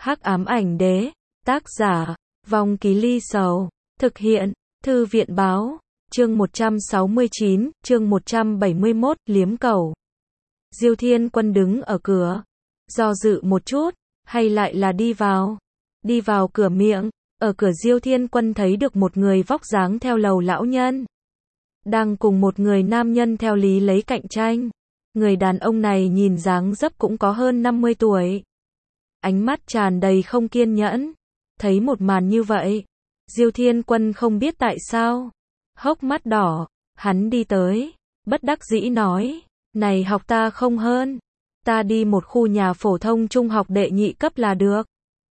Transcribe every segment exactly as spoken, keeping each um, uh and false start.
Hắc ám ảnh đế, tác giả, Vong Ký Ly Sầu, thực hiện, Thư viện báo, chương một trăm sáu mươi chín, chương một trăm bảy mươi mốt, liếm cầu. Diêu Thiên Quân đứng ở cửa, do dự một chút, hay lại là đi vào. Đi vào cửa miệng, ở cửa Diêu Thiên Quân thấy được một người vóc dáng theo lầu lão nhân. Đang cùng một người nam nhân theo lý lấy cạnh tranh. Người đàn ông này nhìn dáng dấp cũng có hơn năm mươi tuổi. Ánh mắt tràn đầy không kiên nhẫn. Thấy một màn như vậy, Diêu Thiên Quân không biết tại sao. Hốc mắt đỏ, hắn đi tới, bất đắc dĩ nói, này học ta không hơn. Ta đi một khu nhà phổ thông trung học đệ nhị cấp là được.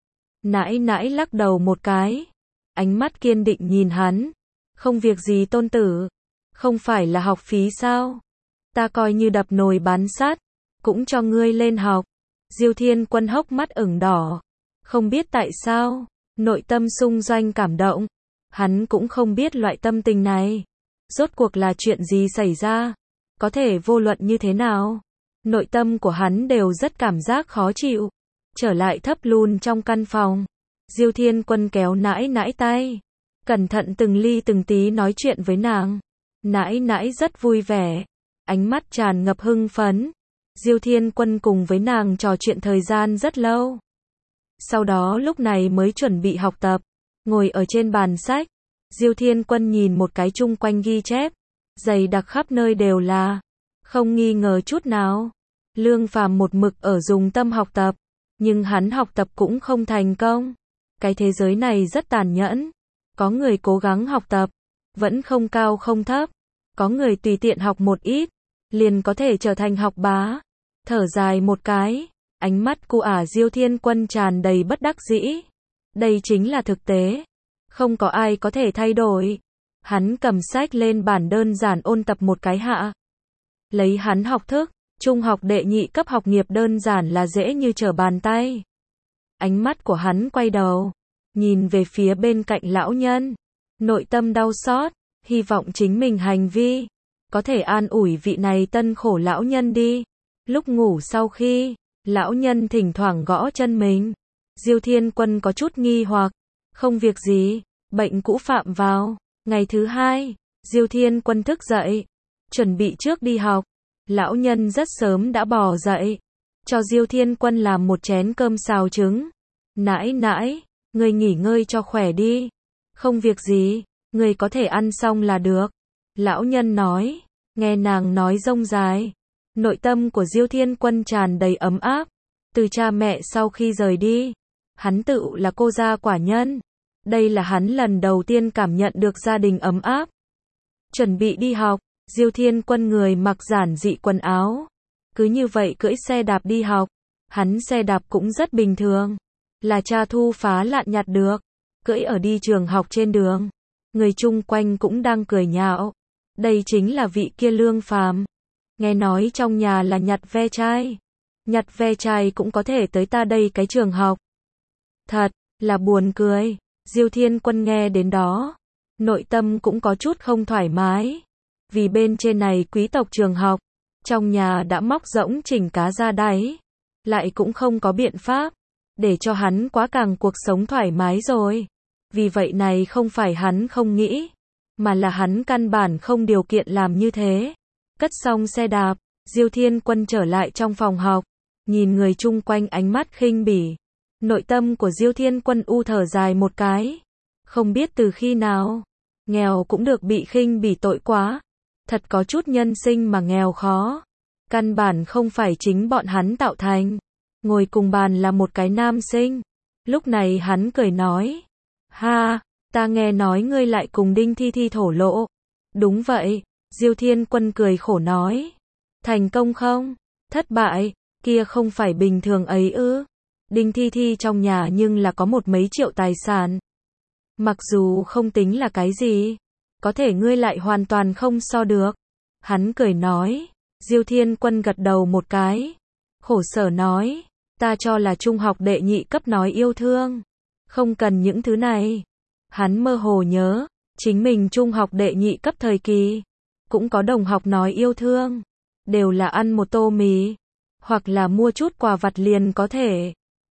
Nãi nãi lắc đầu một cái. Ánh mắt kiên định nhìn hắn. Không việc gì tôn tử. Không phải là học phí sao? Ta coi như đập nồi bán sắt, cũng cho ngươi lên học. Diêu Thiên Quân hốc mắt ửng đỏ. Không biết tại sao, nội tâm xung doanh cảm động. Hắn cũng không biết loại tâm tình này. Rốt cuộc là chuyện gì xảy ra? Có thể vô luận như thế nào? Nội tâm của hắn đều rất cảm giác khó chịu. Trở lại thấp lùn trong căn phòng. Diêu Thiên Quân kéo nãi nãi tay. Cẩn thận từng ly từng tí nói chuyện với nàng. Nãi nãi rất vui vẻ. Ánh mắt tràn ngập hưng phấn. Diêu Thiên Quân cùng với nàng trò chuyện thời gian rất lâu. Sau đó lúc này mới chuẩn bị học tập. Ngồi ở trên bàn sách. Diêu Thiên Quân nhìn một cái chung quanh ghi chép. Dày đặc khắp nơi đều là. Không nghi ngờ chút nào. Lương Phàm một mực ở dùng tâm học tập. Nhưng hắn học tập cũng không thành công. Cái thế giới này rất tàn nhẫn. Có người cố gắng học tập. Vẫn không cao không thấp. Có người tùy tiện học một ít. Liền có thể trở thành học bá. Thở dài một cái. Ánh mắt của ả Diêu Thiên Quân tràn đầy bất đắc dĩ. Đây chính là thực tế. Không có ai có thể thay đổi. Hắn cầm sách lên bản đơn giản ôn tập một cái hạ. Lấy hắn học thức. Trung học đệ nhị cấp học nghiệp đơn giản là dễ như trở bàn tay. Ánh mắt của hắn quay đầu. Nhìn về phía bên cạnh lão nhân. Nội tâm đau xót. Hy vọng chính mình hành vi. Có thể an ủi vị này tân khổ lão nhân đi. Lúc ngủ sau khi. Lão nhân thỉnh thoảng gõ chân mình. Diêu Thiên Quân có chút nghi hoặc. Không việc gì. Bệnh cũ phạm vào. Ngày thứ hai. Diêu Thiên Quân thức dậy. Chuẩn bị trước đi học. Lão nhân rất sớm đã bò dậy. Cho Diêu Thiên Quân làm một chén cơm xào trứng. Nãi nãi. Người nghỉ ngơi cho khỏe đi. Không việc gì. Người có thể ăn xong là được. Lão nhân nói. Nghe nàng nói rông dài. Nội tâm của Diêu Thiên Quân tràn đầy ấm áp. Từ cha mẹ sau khi rời đi. Hắn tự là cô gia quả nhân. Đây là hắn lần đầu tiên cảm nhận được gia đình ấm áp. Chuẩn bị đi học. Diêu Thiên Quân người mặc giản dị quần áo. Cứ như vậy cưỡi xe đạp đi học. Hắn xe đạp cũng rất bình thường. Là cha thu phá lạn nhặt được. Cưỡi ở đi trường học trên đường. Người chung quanh cũng đang cười nhạo. Đây chính là vị kia Lương Phàm. Nghe nói trong nhà là nhặt ve chai. Nhặt ve chai cũng có thể tới ta đây cái trường học. Thật là buồn cười. Diêu Thiên Quân nghe đến đó. Nội tâm cũng có chút không thoải mái. Vì bên trên này quý tộc trường học. Trong nhà đã móc rỗng chỉnh cá ra đáy. Lại cũng không có biện pháp. Để cho hắn quá càng cuộc sống thoải mái rồi. Vì vậy này không phải hắn không nghĩ. Mà là hắn căn bản không điều kiện làm như thế. Cất xong xe đạp. Diêu Thiên Quân trở lại trong phòng học. Nhìn người chung quanh ánh mắt khinh bỉ. Nội tâm của Diêu Thiên Quân u thở dài một cái. Không biết từ khi nào. Nghèo cũng được bị khinh bỉ tội quá. Thật có chút nhân sinh mà nghèo khó. Căn bản không phải chính bọn hắn tạo thành. Ngồi cùng bàn là một cái nam sinh. Lúc này hắn cười nói. Ha, ta nghe nói ngươi lại cùng Đinh Thi Thi thổ lộ. Đúng vậy. Diêu Thiên Quân cười khổ nói. Thành công không? Thất bại. Kia không phải bình thường ấy ư. Đinh Thi Thi trong nhà nhưng là có một mấy triệu tài sản. Mặc dù không tính là cái gì. Có thể ngươi lại hoàn toàn không so được. Hắn cười nói. Diêu Thiên Quân gật đầu một cái. Khổ sở nói. Ta cho là trung học đệ nhị cấp nói yêu thương. Không cần những thứ này. Hắn mơ hồ nhớ. Chính mình trung học đệ nhị cấp thời kỳ. Cũng có đồng học nói yêu thương. Đều là ăn một tô mì. Hoặc là mua chút quà vặt liền có thể.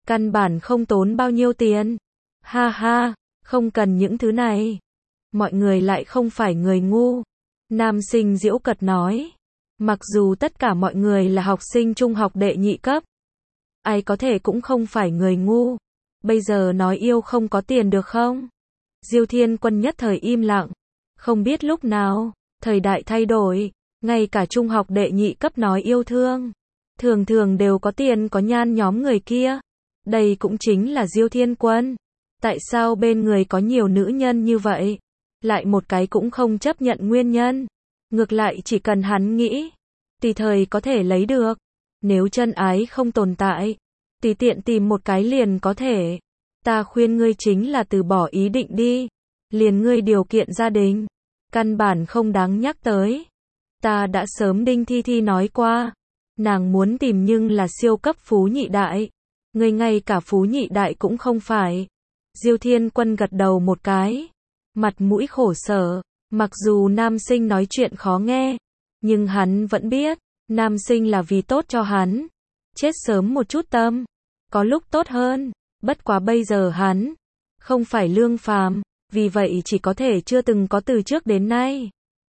Căn bản không tốn bao nhiêu tiền. Ha ha, không cần những thứ này. Mọi người lại không phải người ngu. Nam sinh giễu cợt nói. Mặc dù tất cả mọi người là học sinh trung học đệ nhị cấp. Ai có thể cũng không phải người ngu. Bây giờ nói yêu không có tiền được không? Diêu Thiên Quân nhất thời im lặng. Không biết lúc nào, thời đại thay đổi, ngay cả trung học đệ nhị cấp nói yêu thương. Thường thường đều có tiền có nhan nhóm người kia. Đây cũng chính là Diêu Thiên Quân. Tại sao bên người có nhiều nữ nhân như vậy? Lại một cái cũng không chấp nhận nguyên nhân. Ngược lại chỉ cần hắn nghĩ, tùy thời có thể lấy được. Nếu chân ái không tồn tại, tùy tiện tìm một cái liền có thể. Ta khuyên ngươi chính là từ bỏ ý định đi. Liền ngươi điều kiện gia đình, căn bản không đáng nhắc tới. Ta đã sớm Đinh Thi Thi nói qua. Nàng muốn tìm nhưng là siêu cấp phú nhị đại. Ngươi ngay cả phú nhị đại cũng không phải. Diêu Thiên Quân gật đầu một cái. Mặt mũi khổ sở. Mặc dù nam sinh nói chuyện khó nghe, nhưng hắn vẫn biết, nam sinh là vì tốt cho hắn. Chết sớm một chút tâm, có lúc tốt hơn. Bất quá bây giờ hắn không phải Lương Phàm, vì vậy chỉ có thể chưa từng có từ trước đến nay.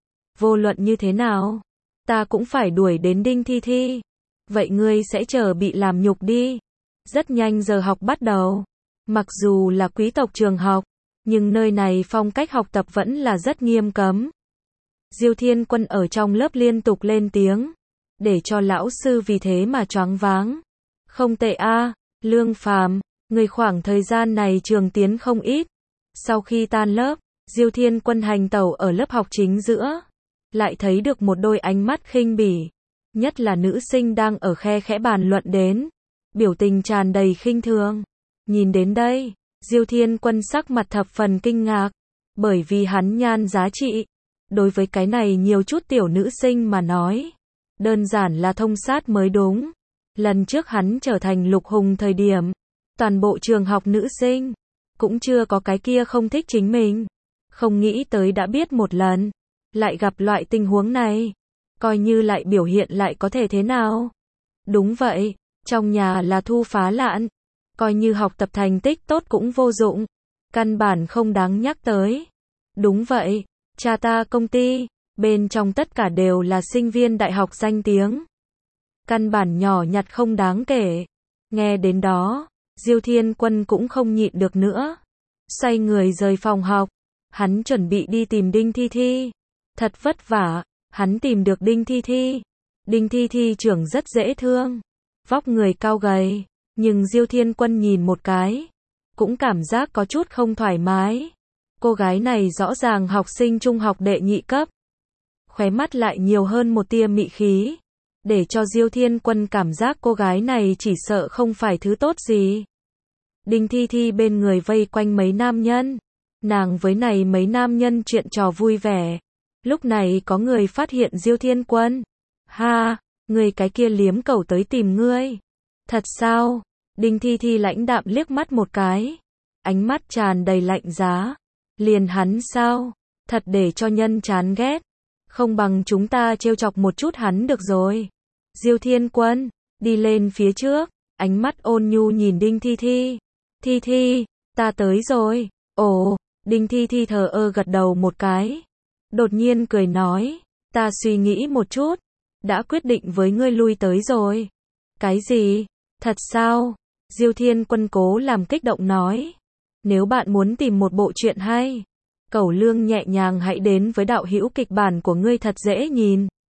Vô luận như thế nào, ta cũng phải đuổi đến Đinh Thi Thi. Vậy ngươi sẽ chờ bị làm nhục đi. Rất nhanh giờ học bắt đầu. Mặc dù là quý tộc trường học, nhưng nơi này phong cách học tập vẫn là rất nghiêm cấm. Diêu Thiên Quân ở trong lớp liên tục lên tiếng, để cho lão sư vì thế mà choáng váng. Không tệ a, à, Lương Phàm, người khoảng thời gian này trường tiến không ít. Sau khi tan lớp, Diêu Thiên Quân hành tẩu ở lớp học chính giữa, lại thấy được một đôi ánh mắt khinh bỉ, nhất là nữ sinh đang ở khe khẽ bàn luận đến, biểu tình tràn đầy khinh thường. Nhìn đến đây, Diêu Thiên Quân sắc mặt thập phần kinh ngạc, bởi vì hắn nhan giá trị, đối với cái này nhiều chút tiểu nữ sinh mà nói, đơn giản là thông sát mới đúng. Lần trước hắn trở thành Lục Hùng thời điểm, toàn bộ trường học nữ sinh, cũng chưa có cái kia không thích chính mình. Không nghĩ tới đã biết một lần, lại gặp loại tình huống này, coi như lại biểu hiện lại có thể thế nào. Đúng vậy, trong nhà là thu phá lạn, coi như học tập thành tích tốt cũng vô dụng, căn bản không đáng nhắc tới. Đúng vậy, cha ta công ty, bên trong tất cả đều là sinh viên đại học danh tiếng. Căn bản nhỏ nhặt không đáng kể. Nghe đến đó, Diêu Thiên Quân cũng không nhịn được nữa. Xoay người rời phòng học, hắn chuẩn bị đi tìm Đinh Thi Thi. Thật vất vả, hắn tìm được Đinh Thi Thi. Đinh Thi Thi trưởng rất dễ thương, vóc người cao gầy, nhưng Diêu Thiên Quân nhìn một cái, cũng cảm giác có chút không thoải mái. Cô gái này rõ ràng học sinh trung học đệ nhị cấp. Khóe mắt lại nhiều hơn một tia mị khí, để cho Diêu Thiên Quân cảm giác cô gái này chỉ sợ không phải thứ tốt gì. Đinh Thi Thi bên người vây quanh mấy nam nhân. Nàng với này mấy nam nhân chuyện trò vui vẻ. Lúc này có người phát hiện Diêu Thiên Quân. Ha, người cái kia liếm cẩu tới tìm ngươi. Thật sao? Đinh Thi Thi lãnh đạm liếc mắt một cái. Ánh mắt tràn đầy lạnh giá. Liền hắn sao? Thật để cho nhân chán ghét. Không bằng chúng ta trêu chọc một chút hắn được rồi. Diêu Thiên Quân đi lên phía trước, ánh mắt ôn nhu nhìn Đinh Thi Thi. Thi Thi, ta tới rồi. Ồ, Đinh Thi Thi thờ ơ gật đầu một cái. Đột nhiên cười nói, ta suy nghĩ một chút, đã quyết định với ngươi lui tới rồi. Cái gì? Thật sao? Diêu Thiên Quân cố làm kích động nói. Nếu bạn muốn tìm một bộ truyện hay, Cẩu Lương nhẹ nhàng hãy đến với đạo hữu kịch bản của ngươi thật dễ nhìn.